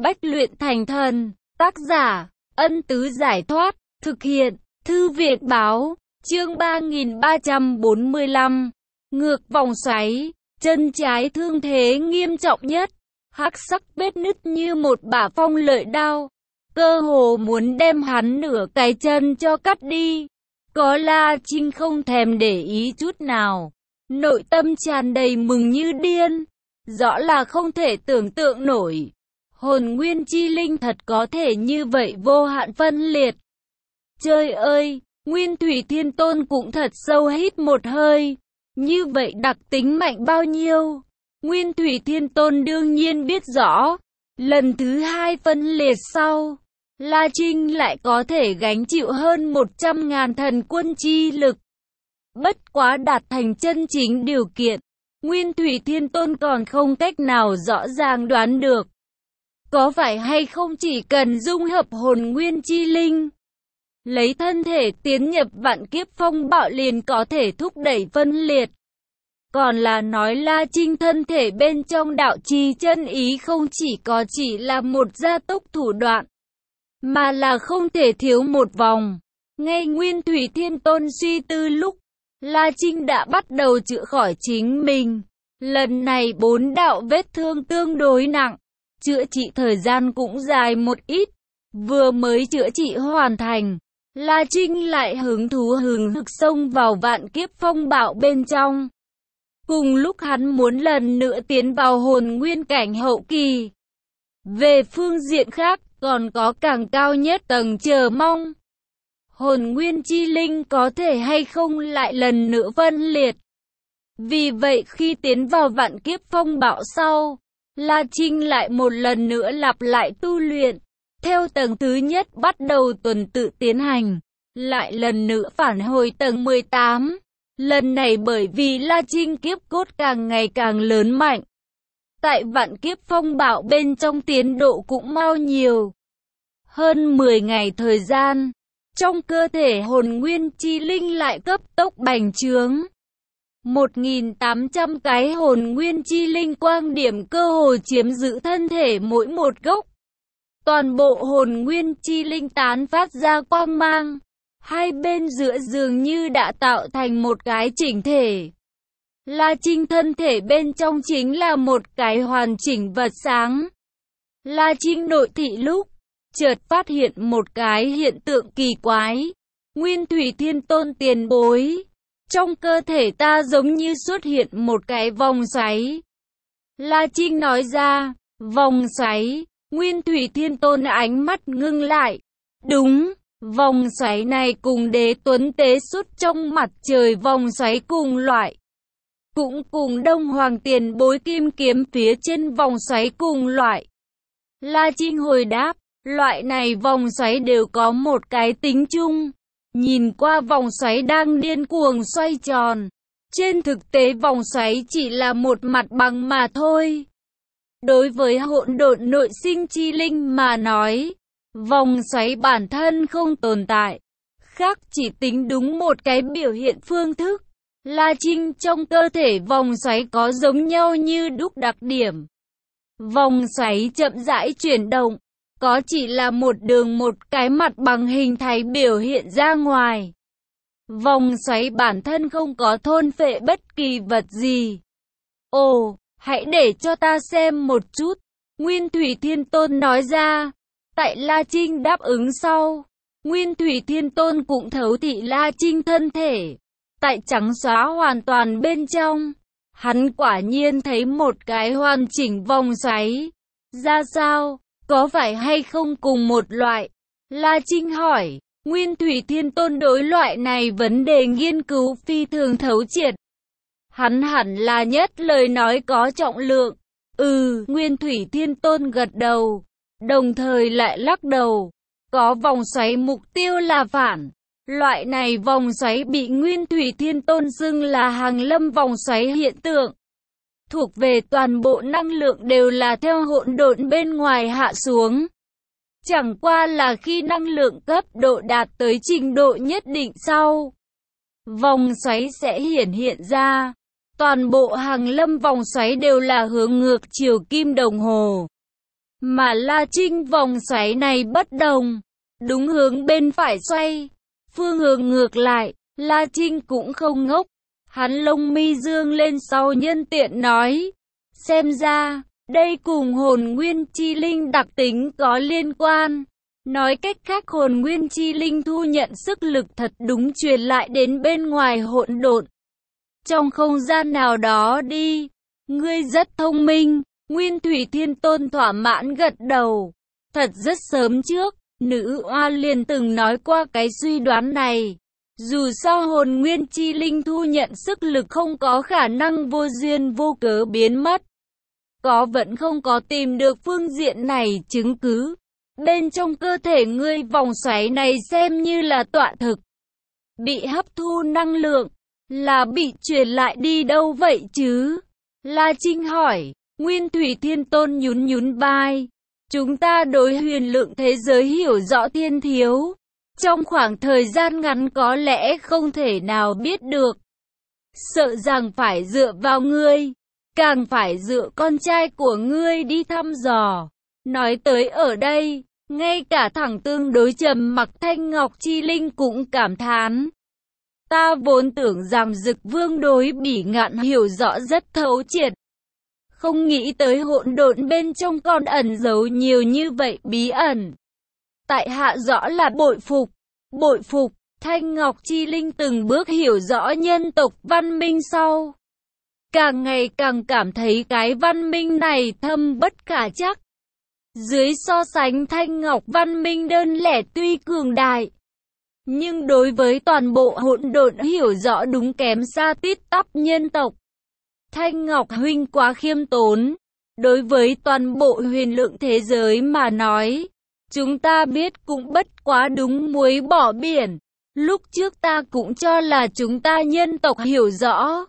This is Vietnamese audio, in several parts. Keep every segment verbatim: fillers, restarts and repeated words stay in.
Bách luyện thành thần. Tác giả, Ân Tứ Giải Thoát. Thực hiện, Thư viện Báo. Chương ba nghìn ba trăm bốn mươi lăm. Ngược vòng xoáy. Chân trái thương thế nghiêm trọng nhất. Hắc sắc vết nứt như một bả phong lợi đao. Cơ hồ muốn đem hắn nửa cái chân cho cắt đi. Có La Trinh không thèm để ý chút nào. Nội tâm tràn đầy mừng như điên. Rõ là không thể tưởng tượng nổi. Hồn nguyên chi linh thật có thể như vậy vô hạn phân liệt. Trời ơi, Nguyên Thủy Thiên Tôn cũng thật sâu hít một hơi. Như vậy đặc tính mạnh bao nhiêu? Nguyên Thủy Thiên Tôn đương nhiên biết rõ. Lần thứ hai phân liệt sau, La Trinh lại có thể gánh chịu hơn một trăm ngàn thần quân chi lực. Bất quá đạt thành chân chính điều kiện, Nguyên Thủy Thiên Tôn còn không cách nào rõ ràng đoán được. Có phải hay không chỉ cần dung hợp hồn nguyên chi linh, lấy thân thể tiến nhập vạn kiếp phong bạo liền có thể thúc đẩy phân liệt. Còn là nói La Trinh thân thể bên trong đạo chi chân ý không chỉ có chỉ là một gia tốc thủ đoạn, mà là không thể thiếu một vòng. Ngay Nguyên Thủy Thiên Tôn suy tư lúc, La Trinh đã bắt đầu chữa khỏi chính mình. Lần này bốn đạo vết thương tương đối nặng, chữa trị thời gian cũng dài một ít. Vừa mới chữa trị hoàn thành, La Trinh lại hứng thú hừng hực xông vào vạn kiếp phong bạo bên trong. Cùng lúc hắn muốn lần nữa tiến vào hồn nguyên cảnh hậu kỳ. Về phương diện khác, còn có càng cao nhất tầng chờ mong. Hồn nguyên chi linh có thể hay không lại lần nữa phân liệt. Vì vậy khi tiến vào vạn kiếp phong bạo sau, La Trinh lại một lần nữa lặp lại tu luyện. Theo tầng thứ nhất bắt đầu tuần tự tiến hành, lại lần nữa phản hồi tầng mười tám. Lần này bởi vì La Trinh kiếp cốt càng ngày càng lớn mạnh. Tại vạn kiếp phong bạo bên trong tiến độ cũng mau nhiều. Hơn mười ngày thời gian, trong cơ thể hồn nguyên chi linh lại cấp tốc bành trướng. một nghìn tám trăm cái hồn nguyên chi linh quang điểm cơ hồ chiếm giữ thân thể mỗi một gốc. Toàn bộ hồn nguyên chi linh tán phát ra quang mang. Hai bên giữa dường như đã tạo thành một cái chỉnh thể. La Trinh thân thể bên trong chính là một cái hoàn chỉnh vật sáng. La Trinh nội thị lúc, chợt phát hiện một cái hiện tượng kỳ quái. Nguyên Thủy Thiên Tôn tiền bối, trong cơ thể ta giống như xuất hiện một cái vòng xoáy. La Trinh nói ra, vòng xoáy. Nguyên Thủy Thiên Tôn ánh mắt ngưng lại. Đúng, vòng xoáy này cùng Đế Tuấn tế xuất trong mặt trời vòng xoáy cùng loại. Cũng cùng Đông Hoàng tiền bối kim kiếm phía trên vòng xoáy cùng loại. La Trinh hồi đáp, loại này vòng xoáy đều có một cái tính chung. Nhìn qua vòng xoáy đang điên cuồng xoay tròn. Trên thực tế vòng xoáy chỉ là một mặt bằng mà thôi. Đối với hỗn độn nội sinh chi linh mà nói, vòng xoáy bản thân không tồn tại. Khác chỉ tính đúng một cái biểu hiện phương thức. La Trinh trong cơ thể vòng xoáy có giống nhau như đúc đặc điểm. Vòng xoáy chậm rãi chuyển động, có chỉ là một đường một cái mặt bằng hình thái biểu hiện ra ngoài. Vòng xoáy bản thân không có thôn phệ bất kỳ vật gì. Ồ, hãy để cho ta xem một chút, Nguyên Thủy Thiên Tôn nói ra. Tại La Trinh đáp ứng sau, Nguyên Thủy Thiên Tôn cũng thấu thị La Trinh thân thể. Tại trắng xóa hoàn toàn bên trong, hắn quả nhiên thấy một cái hoàn chỉnh vòng xoáy. Ra sao, có phải hay không cùng một loại? La Trinh hỏi. Nguyên Thủy Thiên Tôn đối loại này vấn đề nghiên cứu phi thường thấu triệt. Hắn hẳn là nhất lời nói có trọng lượng. Ừ, Nguyên Thủy Thiên Tôn gật đầu, đồng thời lại lắc đầu. Có vòng xoáy mục tiêu là phản. Loại này vòng xoáy bị Nguyên Thủy Thiên Tôn xưng là hàng lâm vòng xoáy hiện tượng. Thuộc về toàn bộ năng lượng đều là theo hỗn độn bên ngoài hạ xuống. Chẳng qua là khi năng lượng cấp độ đạt tới trình độ nhất định sau, vòng xoáy sẽ hiển hiện ra. Toàn bộ hàng lâm vòng xoáy đều là hướng ngược chiều kim đồng hồ. Mà La Trinh vòng xoáy này bất đồng, đúng hướng bên phải xoay, phương hướng ngược lại. La Trinh cũng không ngốc, hắn lông mi dương lên sau nhân tiện nói, xem ra, đây cùng hồn nguyên chi linh đặc tính có liên quan. Nói cách khác hồn nguyên chi linh thu nhận sức lực thật đúng truyền lại đến bên ngoài hỗn độn. Trong không gian nào đó đi, ngươi rất thông minh, Nguyên Thủy Thiên Tôn thỏa mãn gật đầu. Thật rất sớm trước, nữ oa liền từng nói qua cái suy đoán này. Dù sao hồn nguyên chi linh thu nhận sức lực không có khả năng vô duyên vô cớ biến mất. Có vẫn không có tìm được phương diện này chứng cứ. Bên trong cơ thể ngươi vòng xoáy này xem như là tọa thực. Bị hấp thu năng lượng, là bị truyền lại đi đâu vậy chứ? La Trinh hỏi. Nguyên Thủy Thiên Tôn nhún nhún vai. Chúng ta đối huyền lượng thế giới hiểu rõ thiên thiếu. Trong khoảng thời gian ngắn có lẽ không thể nào biết được. Sợ rằng phải dựa vào ngươi, càng phải dựa con trai của ngươi đi thăm dò. Nói tới ở đây, ngay cả thẳng tương đối trầm mặc Thanh Ngọc Chi Linh cũng cảm thán. Ta vốn tưởng rằng Dực Vương đối Bỉ Ngạn hiểu rõ rất thấu triệt. Không nghĩ tới hỗn độn bên trong còn ẩn giấu nhiều như vậy bí ẩn. Tại hạ rõ là bội phục, bội phục, Thanh Ngọc Chi Linh từng bước hiểu rõ nhân tộc văn minh sau. Càng ngày càng cảm thấy cái văn minh này thâm bất khả chắc. Dưới so sánh Thanh Ngọc văn minh đơn lẻ tuy cường đại, nhưng đối với toàn bộ hỗn độn hiểu rõ đúng kém xa tít tắp nhân tộc. Thanh Ngọc huynh quá khiêm tốn, đối với toàn bộ huyền lượng thế giới mà nói, chúng ta biết cũng bất quá đúng muối bỏ biển. Lúc trước ta cũng cho là chúng ta nhân tộc hiểu rõ,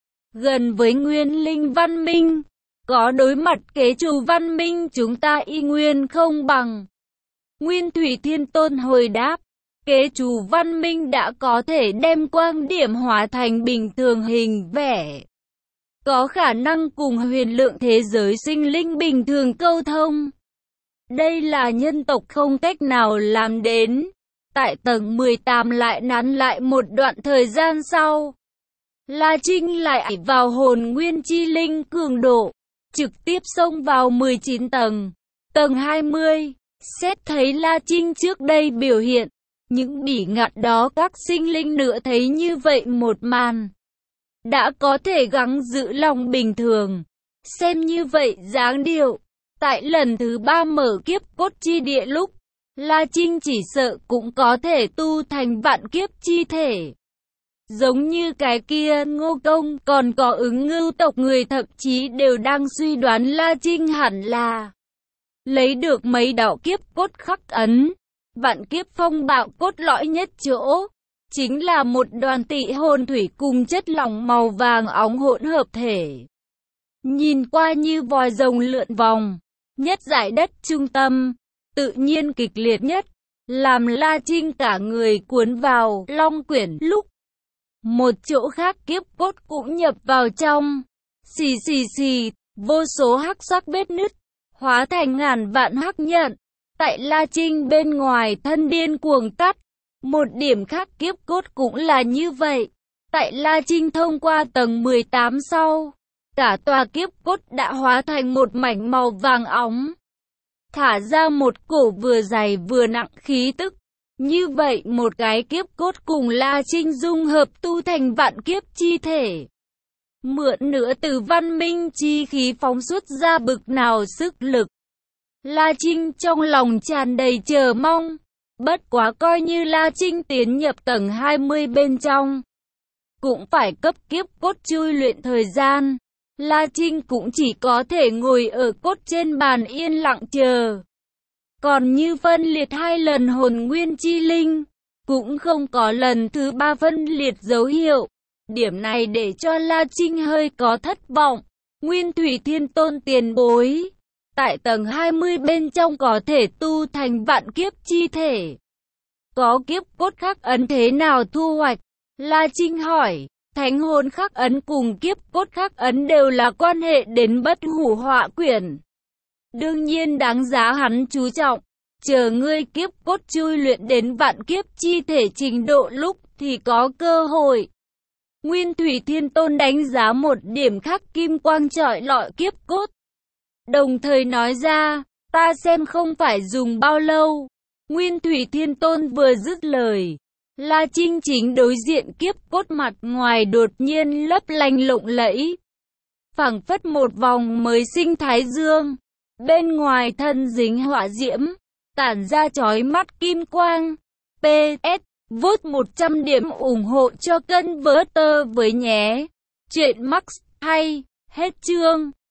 gần với nguyên linh văn minh, có đối mặt kế chủ văn minh chúng ta y nguyên không bằng. Nguyên Thủy Thiên Tôn hồi đáp, kế chủ văn minh đã có thể đem quang điểm hóa thành bình thường hình vẽ. Có khả năng cùng huyền lượng thế giới sinh linh bình thường câu thông. Đây là nhân tộc không cách nào làm đến. Tại tầng mười tám lại nán lại một đoạn thời gian sau, La Trinh lại vào hồn nguyên chi linh cường độ, trực tiếp xông vào mười chín tầng. Tầng hai mươi, xét thấy La Trinh trước đây biểu hiện, những bỉ ngạn đó các sinh linh nữa thấy như vậy một màn, đã có thể gắng giữ lòng bình thường. Xem như vậy dáng điệu, tại lần thứ ba mở kiếp cốt chi địa lúc, La Trinh chỉ sợ cũng có thể tu thành vạn kiếp chi thể. Giống như cái kia Ngô Công còn có ứng ngưu tộc người thậm chí đều đang suy đoán La Trinh hẳn là lấy được mấy đạo kiếp cốt khắc ấn. Vạn kiếp phong bạo cốt lõi nhất chỗ, chính là một đoàn tị hồn thủy cùng chất lỏng màu vàng óng hỗn hợp thể. Nhìn qua như vòi rồng lượn vòng, nhất giải đất trung tâm, tự nhiên kịch liệt nhất, làm La Trinh cả người cuốn vào long quyển lúc. Một chỗ khác kiếp cốt cũng nhập vào trong, xì xì xì, vô số hắc sắc vết nứt, hóa thành ngàn vạn hắc nhận. Tại La Trinh bên ngoài thân điên cuồng cắt, một điểm khác kiếp cốt cũng là như vậy. Tại La Trinh thông qua tầng mười tám sau, cả tòa kiếp cốt đã hóa thành một mảnh màu vàng óng, thả ra một cổ vừa dày vừa nặng khí tức. Như vậy một cái kiếp cốt cùng La Trinh dung hợp tu thành vạn kiếp chi thể. Mượn nữa từ văn minh chi khí phóng xuất ra bực nào sức lực. La Trinh trong lòng tràn đầy chờ mong. Bất quá coi như La Trinh tiến nhập tầng hai mươi bên trong, cũng phải cấp kiếp cốt chui luyện thời gian. La Trinh cũng chỉ có thể ngồi ở cốt trên bàn yên lặng chờ. Còn như phân liệt hai lần hồn nguyên chi linh, cũng không có lần thứ ba phân liệt dấu hiệu. Điểm này để cho La Trinh hơi có thất vọng. Nguyên Thủy Thiên Tôn tiền bối, tại tầng hai mươi bên trong có thể tu thành vạn kiếp chi thể, có kiếp cốt khắc ấn thế nào thu hoạch? La Trinh hỏi. Thánh hồn khắc ấn cùng kiếp cốt khắc ấn đều là quan hệ đến bất hủ họa quyển. đương nhiên đáng giá hắn chú trọng. Chờ ngươi kiếp cốt chui luyện đến vạn kiếp chi thể trình độ lúc thì có cơ hội. Nguyên Thủy Thiên Tôn đánh giá một điểm khác kim quang chọi lọi kiếp cốt. Đồng thời nói ra, ta xem không phải dùng bao lâu. Nguyên Thủy Thiên Tôn vừa dứt lời, La Trinh chính đối diện kiếp cốt mặt ngoài đột nhiên lấp lánh lộng lẫy, phảng phất một vòng mới sinh thái dương, bên ngoài thân dính hỏa diễm, tản ra chói mắt kim quang. pê ét Vote một trăm điểm ủng hộ cho kênh Vớt Tơ với nhé. Chuyện Max hay, hết chương.